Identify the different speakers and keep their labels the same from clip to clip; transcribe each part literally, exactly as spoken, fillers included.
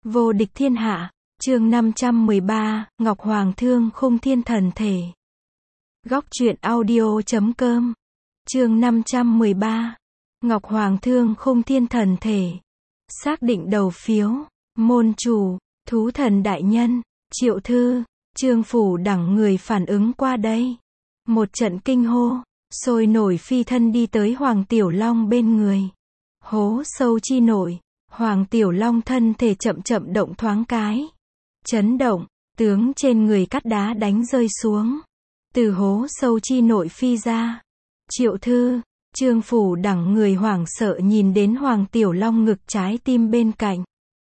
Speaker 1: Vô địch thiên hạ, chương năm trăm mười ba, Ngọc Hoàng Thương Khung Thiên Thần Thể. Góc truyện audio chấm com. Chương năm trăm mười ba. Ngọc Hoàng Thương Khung Thiên Thần Thể. Xác định đầu phiếu, môn chủ, thú thần đại nhân, Triệu Thư, Trương Phủ đẳng người phản ứng qua đây. Một trận kinh hô, sôi nổi phi thân đi tới Hoàng Tiểu Long bên người. Hố sâu chi nổi, Hoàng Tiểu Long thân thể chậm chậm động thoáng cái. Chấn động, tướng trên người cắt đá đánh rơi xuống. Từ hố sâu chi nội phi ra. Triệu Thư, Trương Phủ đẳng người hoảng sợ nhìn đến Hoàng Tiểu Long ngực trái tim bên cạnh.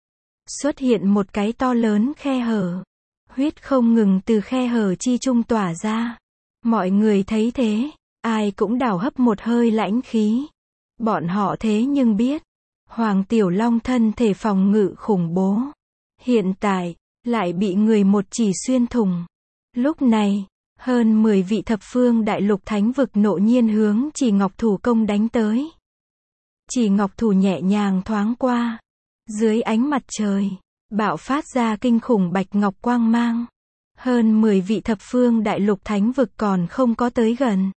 Speaker 1: Xuất hiện một cái to lớn khe hở. Huyết không ngừng từ khe hở chi trung tỏa ra. Mọi người thấy thế, ai cũng đảo hấp một hơi lãnh khí. Bọn họ thế nhưng biết, Hoàng Tiểu Long thân thể phòng ngự khủng bố. Hiện tại, lại bị người một chỉ xuyên thủng. Lúc này, hơn mười vị thập phương đại lục thánh vực nộ nhiên hướng Chỉ Ngọc Thủ công đánh tới. Chỉ Ngọc Thủ nhẹ nhàng thoáng qua. Dưới ánh mặt trời, bạo phát ra kinh khủng bạch ngọc quang mang. Hơn mười vị thập phương đại lục thánh vực còn không có tới gần.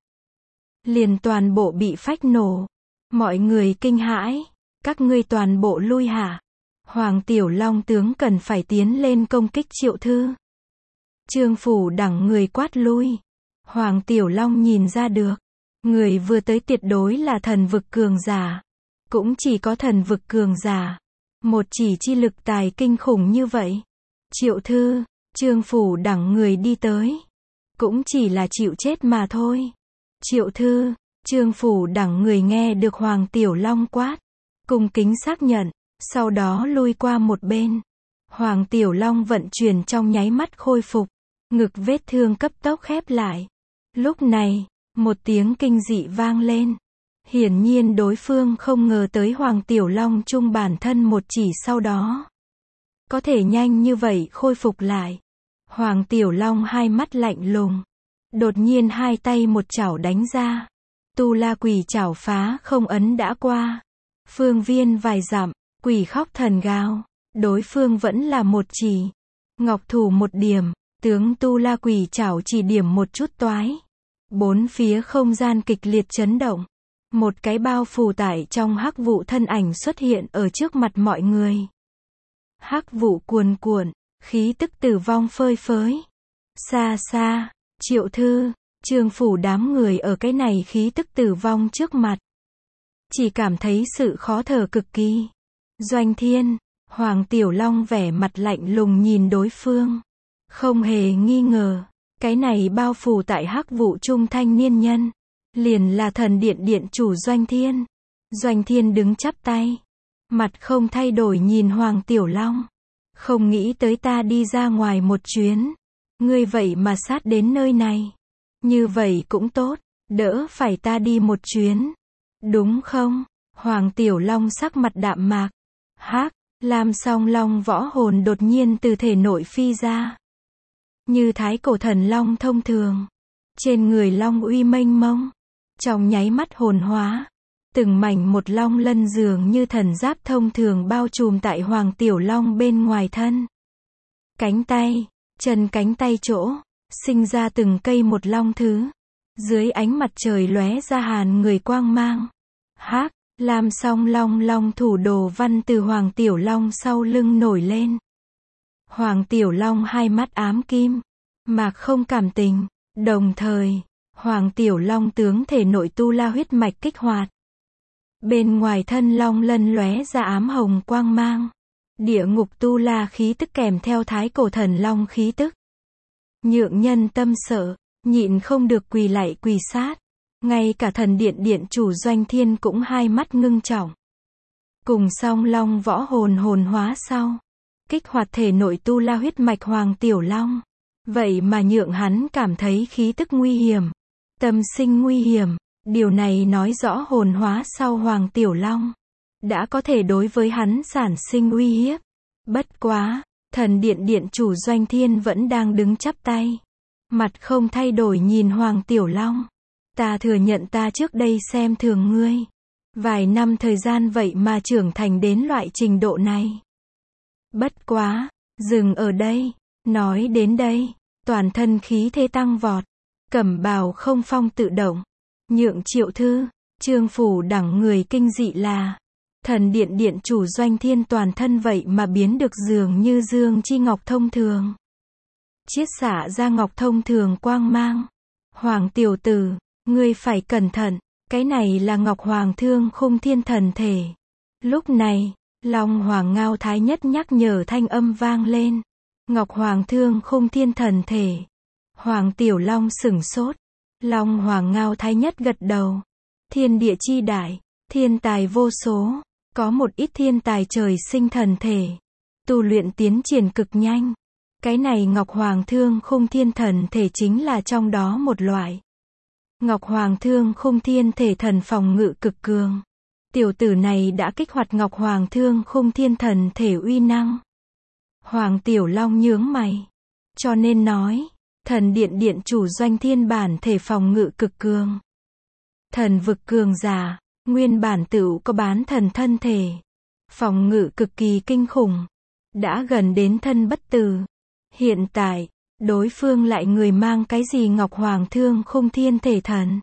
Speaker 1: Liền toàn bộ bị phách nổ. Mọi người kinh hãi. Các ngươi toàn bộ lui hả? Hoàng Tiểu Long tướng cần phải tiến lên công kích Triệu Thư. Trương Phủ đẳng người quát lui. Hoàng Tiểu Long nhìn ra được. Người vừa tới tuyệt đối là thần vực cường giả. Cũng chỉ có thần vực cường giả. Một chỉ chi lực tài kinh khủng như vậy. Triệu Thư, Trương Phủ đẳng người đi tới. Cũng chỉ là chịu chết mà thôi. Triệu Thư, Trương Phủ đẳng người nghe được Hoàng Tiểu Long quát. Cung kính xác nhận. Sau đó lui qua một bên. Hoàng Tiểu Long vận chuyển trong nháy mắt khôi phục. Ngực vết thương cấp tốc khép lại. Lúc này, một tiếng kinh dị vang lên. Hiển nhiên đối phương không ngờ tới Hoàng Tiểu Long chung bản thân một chỉ sau đó. Có thể nhanh như vậy khôi phục lại. Hoàng Tiểu Long hai mắt lạnh lùng. Đột nhiên hai tay một chảo đánh ra. Tu La Quỷ chảo phá không ấn đã qua. Phương viên vài dặm, quỷ khóc thần gào. Đối phương vẫn là một chỉ. Ngọc thủ một điểm, tướng Tu La Quỷ chảo chỉ điểm một chút toái. Bốn phía không gian kịch liệt chấn động. Một cái bao phủ tải trong hắc vụ thân ảnh xuất hiện ở trước mặt mọi người. Hắc vụ cuồn cuộn, khí tức tử vong phơi phới. Xa xa, Triệu Thư, Trương Phủ đám người ở cái này khí tức tử vong trước mặt. Chỉ cảm thấy sự khó thở cực kỳ. Doanh Thiên, Hoàng Tiểu Long vẻ mặt lạnh lùng nhìn đối phương. Không hề nghi ngờ, cái này bao phủ tại hắc vụ trung thanh niên nhân. Liền là thần điện điện chủ Doanh Thiên. Doanh Thiên đứng chắp tay. Mặt không thay đổi nhìn Hoàng Tiểu Long. Không nghĩ tới ta đi ra ngoài một chuyến. Ngươi vậy mà sát đến nơi này. Như vậy cũng tốt, đỡ phải ta đi một chuyến. Đúng không? Hoàng Tiểu Long sắc mặt đạm mạc. Hắc, Lam Song Long võ hồn đột nhiên từ thể nội phi ra. Như thái cổ thần long thông thường. Trên người long uy mênh mông. Trong nháy mắt hồn hóa. Từng mảnh một long lân dường như thần giáp thông thường bao trùm tại Hoàng Tiểu Long bên ngoài thân. Cánh tay, chân cánh tay chỗ, sinh ra từng cây một long thứ. Dưới ánh mặt trời lóe ra hàn người quang mang. Hắc, Lam Song Long long thủ đồ văn từ Hoàng Tiểu Long sau lưng nổi lên. Hoàng Tiểu Long hai mắt ám kim, mạc không cảm tình. Đồng thời, Hoàng Tiểu Long tướng thể nội tu la huyết mạch kích hoạt. Bên ngoài thân long lân lóe ra ám hồng quang mang. Địa ngục tu la khí tức kèm theo thái cổ thần long khí tức. Nhượng nhân tâm sợ, nhịn không được quỳ lạy quỳ sát. Ngay cả thần điện điện chủ Doanh Thiên cũng hai mắt ngưng trọng. Cùng song long võ hồn hồn hóa sau. Kích hoạt thể nội tu la huyết mạch Hoàng Tiểu Long. Vậy mà nhượng hắn cảm thấy khí tức nguy hiểm. Tâm sinh nguy hiểm. Điều này nói rõ hồn hóa sau Hoàng Tiểu Long. Đã có thể đối với hắn sản sinh uy hiếp. Bất quá, thần điện điện chủ Doanh Thiên vẫn đang đứng chắp tay. Mặt không thay đổi nhìn Hoàng Tiểu Long. Ta thừa nhận ta trước đây xem thường ngươi. Vài năm thời gian vậy mà trưởng thành đến loại trình độ này. Bất quá, dừng ở đây, nói đến đây, toàn thân khí thế tăng vọt, cẩm bào không phong tự động, nhượng Triệu Thư, Trương Phủ đẳng người kinh dị là, thần điện điện chủ Doanh Thiên toàn thân vậy mà biến được dường như dương chi ngọc thông thường. Chiết xạ ra ngọc thông thường quang mang. Hoàng tiểu tử, ngươi phải cẩn thận, cái này là Ngọc Hoàng Thương Khung Thiên thần thể. Lúc này, Long Hoàng Ngao Thái Nhất nhắc nhở thanh âm vang lên. Ngọc Hoàng Thương Khung Thiên thần thể. Hoàng Tiểu Long sửng sốt. Long Hoàng Ngao Thái Nhất gật đầu. Thiên địa chi đại, thiên tài vô số, có một ít thiên tài trời sinh thần thể. Tu luyện tiến triển cực nhanh. Cái này Ngọc Hoàng Thương Khung Thiên thần thể chính là trong đó một loại. Ngọc Hoàng Thương Khung Thiên thể thần phòng ngự cực cường. Tiểu tử này đã kích hoạt Ngọc Hoàng Thương Khung Thiên thần thể uy năng. Hoàng Tiểu Long nhướng mày. Cho nên nói, thần điện điện chủ Doanh Thiên bản thể phòng ngự cực cường. Thần vực cường giả, nguyên bản tựu có bán thần thân thể. Phòng ngự cực kỳ kinh khủng. Đã gần đến thân bất tử. Hiện tại, đối phương lại người mang cái gì Ngọc Hoàng Thương Khung Thiên thể thần.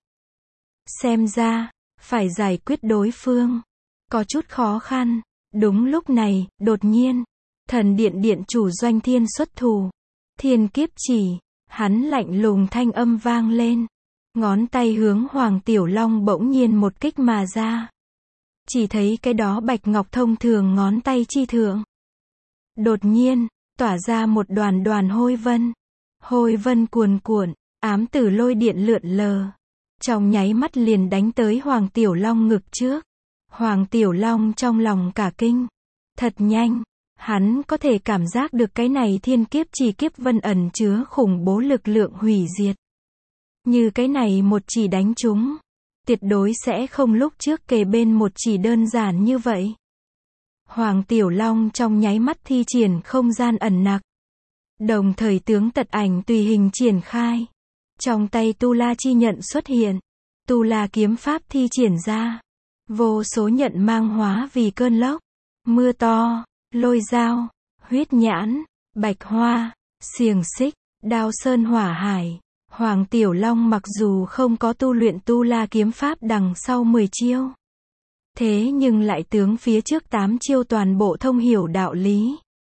Speaker 1: Xem ra, phải giải quyết đối phương. Có chút khó khăn. Đúng lúc này, đột nhiên, thần điện điện chủ Doanh Thiên xuất thủ. Thiên kiếp chỉ, hắn lạnh lùng thanh âm vang lên. Ngón tay hướng Hoàng Tiểu Long bỗng nhiên một kích mà ra. Chỉ thấy cái đó bạch ngọc thông thường ngón tay chi thượng. Đột nhiên, tỏa ra một đoàn đoàn hôi vân. Hôi vân cuồn cuộn, ám tử lôi điện lượn lờ. Trong nháy mắt liền đánh tới Hoàng Tiểu Long ngực trước. Hoàng Tiểu Long trong lòng cả kinh. Thật nhanh, hắn có thể cảm giác được cái này thiên kiếp chỉ kiếp vân ẩn chứa khủng bố lực lượng hủy diệt. Như cái này một chỉ đánh trúng, tuyệt đối sẽ không lúc trước kề bên một chỉ đơn giản như vậy. Hoàng Tiểu Long trong nháy mắt thi triển không gian ẩn nặc. Đồng thời tướng tật ảnh tùy hình triển khai. Trong tay Tu La chi nhận xuất hiện. Tu La kiếm pháp thi triển ra. Vô số nhận mang hóa vì cơn lốc. Mưa to, lôi dao, huyết nhãn, bạch hoa, xiềng xích, đao sơn hỏa hải. Hoàng Tiểu Long mặc dù không có tu luyện Tu La kiếm pháp đằng sau mười chiêu. Thế nhưng lại tướng phía trước tám chiêu toàn bộ thông hiểu đạo lý.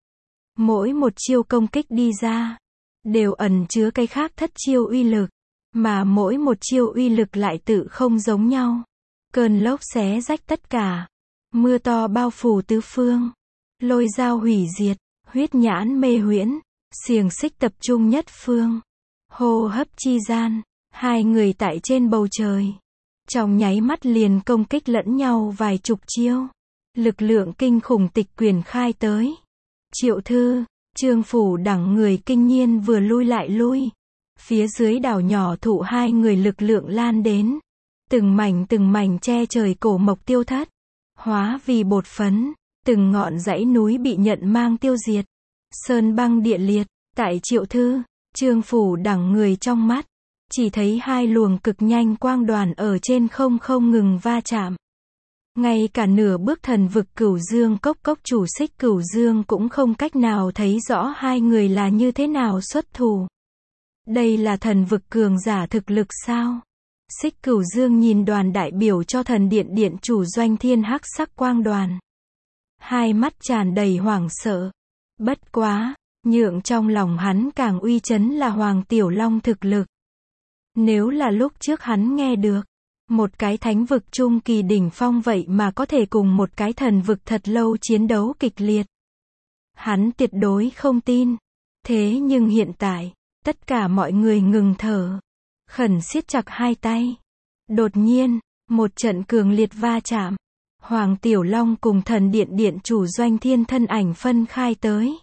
Speaker 1: Mỗi một chiêu công kích đi ra, đều ẩn chứa cái khác thất chiêu uy lực. Mà mỗi một chiêu uy lực lại tự không giống nhau. Cơn lốc xé rách tất cả. Mưa to bao phủ tứ phương. Lôi dao hủy diệt. Huyết nhãn mê huyễn. Xiềng xích tập trung nhất phương. Hô hấp chi gian. Hai người tại trên bầu trời. Trong nháy mắt liền công kích lẫn nhau vài chục chiêu. Lực lượng kinh khủng tịch quyền khai tới. Triệu Thư, Trương Phủ đẳng người kinh nhiên vừa lui lại lui. Phía dưới đảo nhỏ thụ hai người lực lượng lan đến. Từng mảnh từng mảnh che trời cổ mộc tiêu thất. Hóa vì bột phấn. Từng ngọn dãy núi bị nhận mang tiêu diệt. Sơn băng địa liệt. Tại Triệu Thư, Trương Phủ đẳng người trong mắt. Chỉ thấy hai luồng cực nhanh quang đoàn ở trên không không ngừng va chạm. Ngay cả nửa bước thần vực Cửu Dương cốc cốc chủ Xích Cửu Dương cũng không cách nào thấy rõ hai người là như thế nào xuất thủ. Đây là thần vực cường giả thực lực sao? Xích Cửu Dương nhìn đoàn đại biểu cho thần điện điện chủ Doanh Thiên hắc sắc quang đoàn. Hai mắt tràn đầy hoảng sợ. Bất quá, nhượng trong lòng hắn càng uy chấn là Hoàng Tiểu Long thực lực. Nếu là lúc trước hắn nghe được, một cái thánh vực trung kỳ đỉnh phong vậy mà có thể cùng một cái thần vực thật lâu chiến đấu kịch liệt. Hắn tuyệt đối không tin. Thế nhưng hiện tại, tất cả mọi người ngừng thở. Khẩn siết chặt hai tay. Đột nhiên, một trận cường liệt va chạm. Hoàng Tiểu Long cùng thần điện điện chủ Doanh Thiên thân ảnh phân khai tới.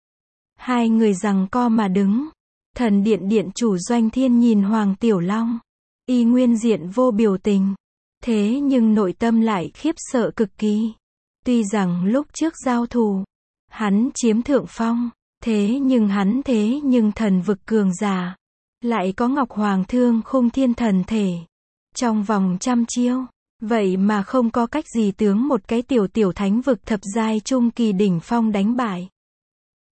Speaker 1: Hai người giằng co mà đứng. Thần điện điện chủ Doanh Thiên nhìn Hoàng Tiểu Long. Y nguyên diện vô biểu tình. Thế nhưng nội tâm lại khiếp sợ cực kỳ. Tuy rằng lúc trước giao thủ, hắn chiếm thượng phong. Thế nhưng hắn thế nhưng thần vực cường giả. Lại có Ngọc Hoàng Thương Khung Thiên thần thể. Trong vòng trăm chiêu. Vậy mà không có cách gì tướng một cái tiểu tiểu thánh vực thập giai trung kỳ đỉnh phong đánh bại.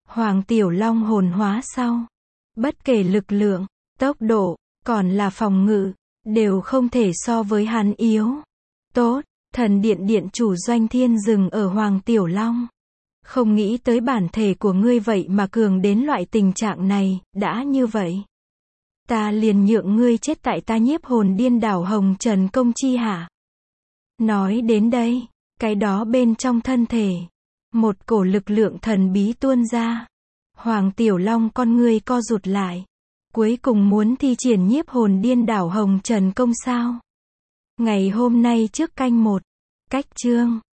Speaker 1: Hoàng Tiểu Long hồn hóa sau. Bất kể lực lượng, tốc độ, còn là phòng ngự, đều không thể so với hắn yếu. Tốt, thần điện điện chủ Doanh Thiên dừng ở Hoàng Tiểu Long. Không nghĩ tới bản thể của ngươi vậy mà cường đến loại tình trạng này, đã như vậy. Ta liền nhượng ngươi chết tại ta Nhiếp Hồn Điên Đảo Hồng Trần Công chi hạ. Nói đến đây, cái đó bên trong thân thể, một cổ lực lượng thần bí tuôn ra. Hoàng Tiểu Long con ngươi co rụt lại. Cuối cùng muốn thi triển Nhiếp Hồn Điên Đảo Hồng Trần Công sao? Ngày hôm nay trước canh một. Cách chương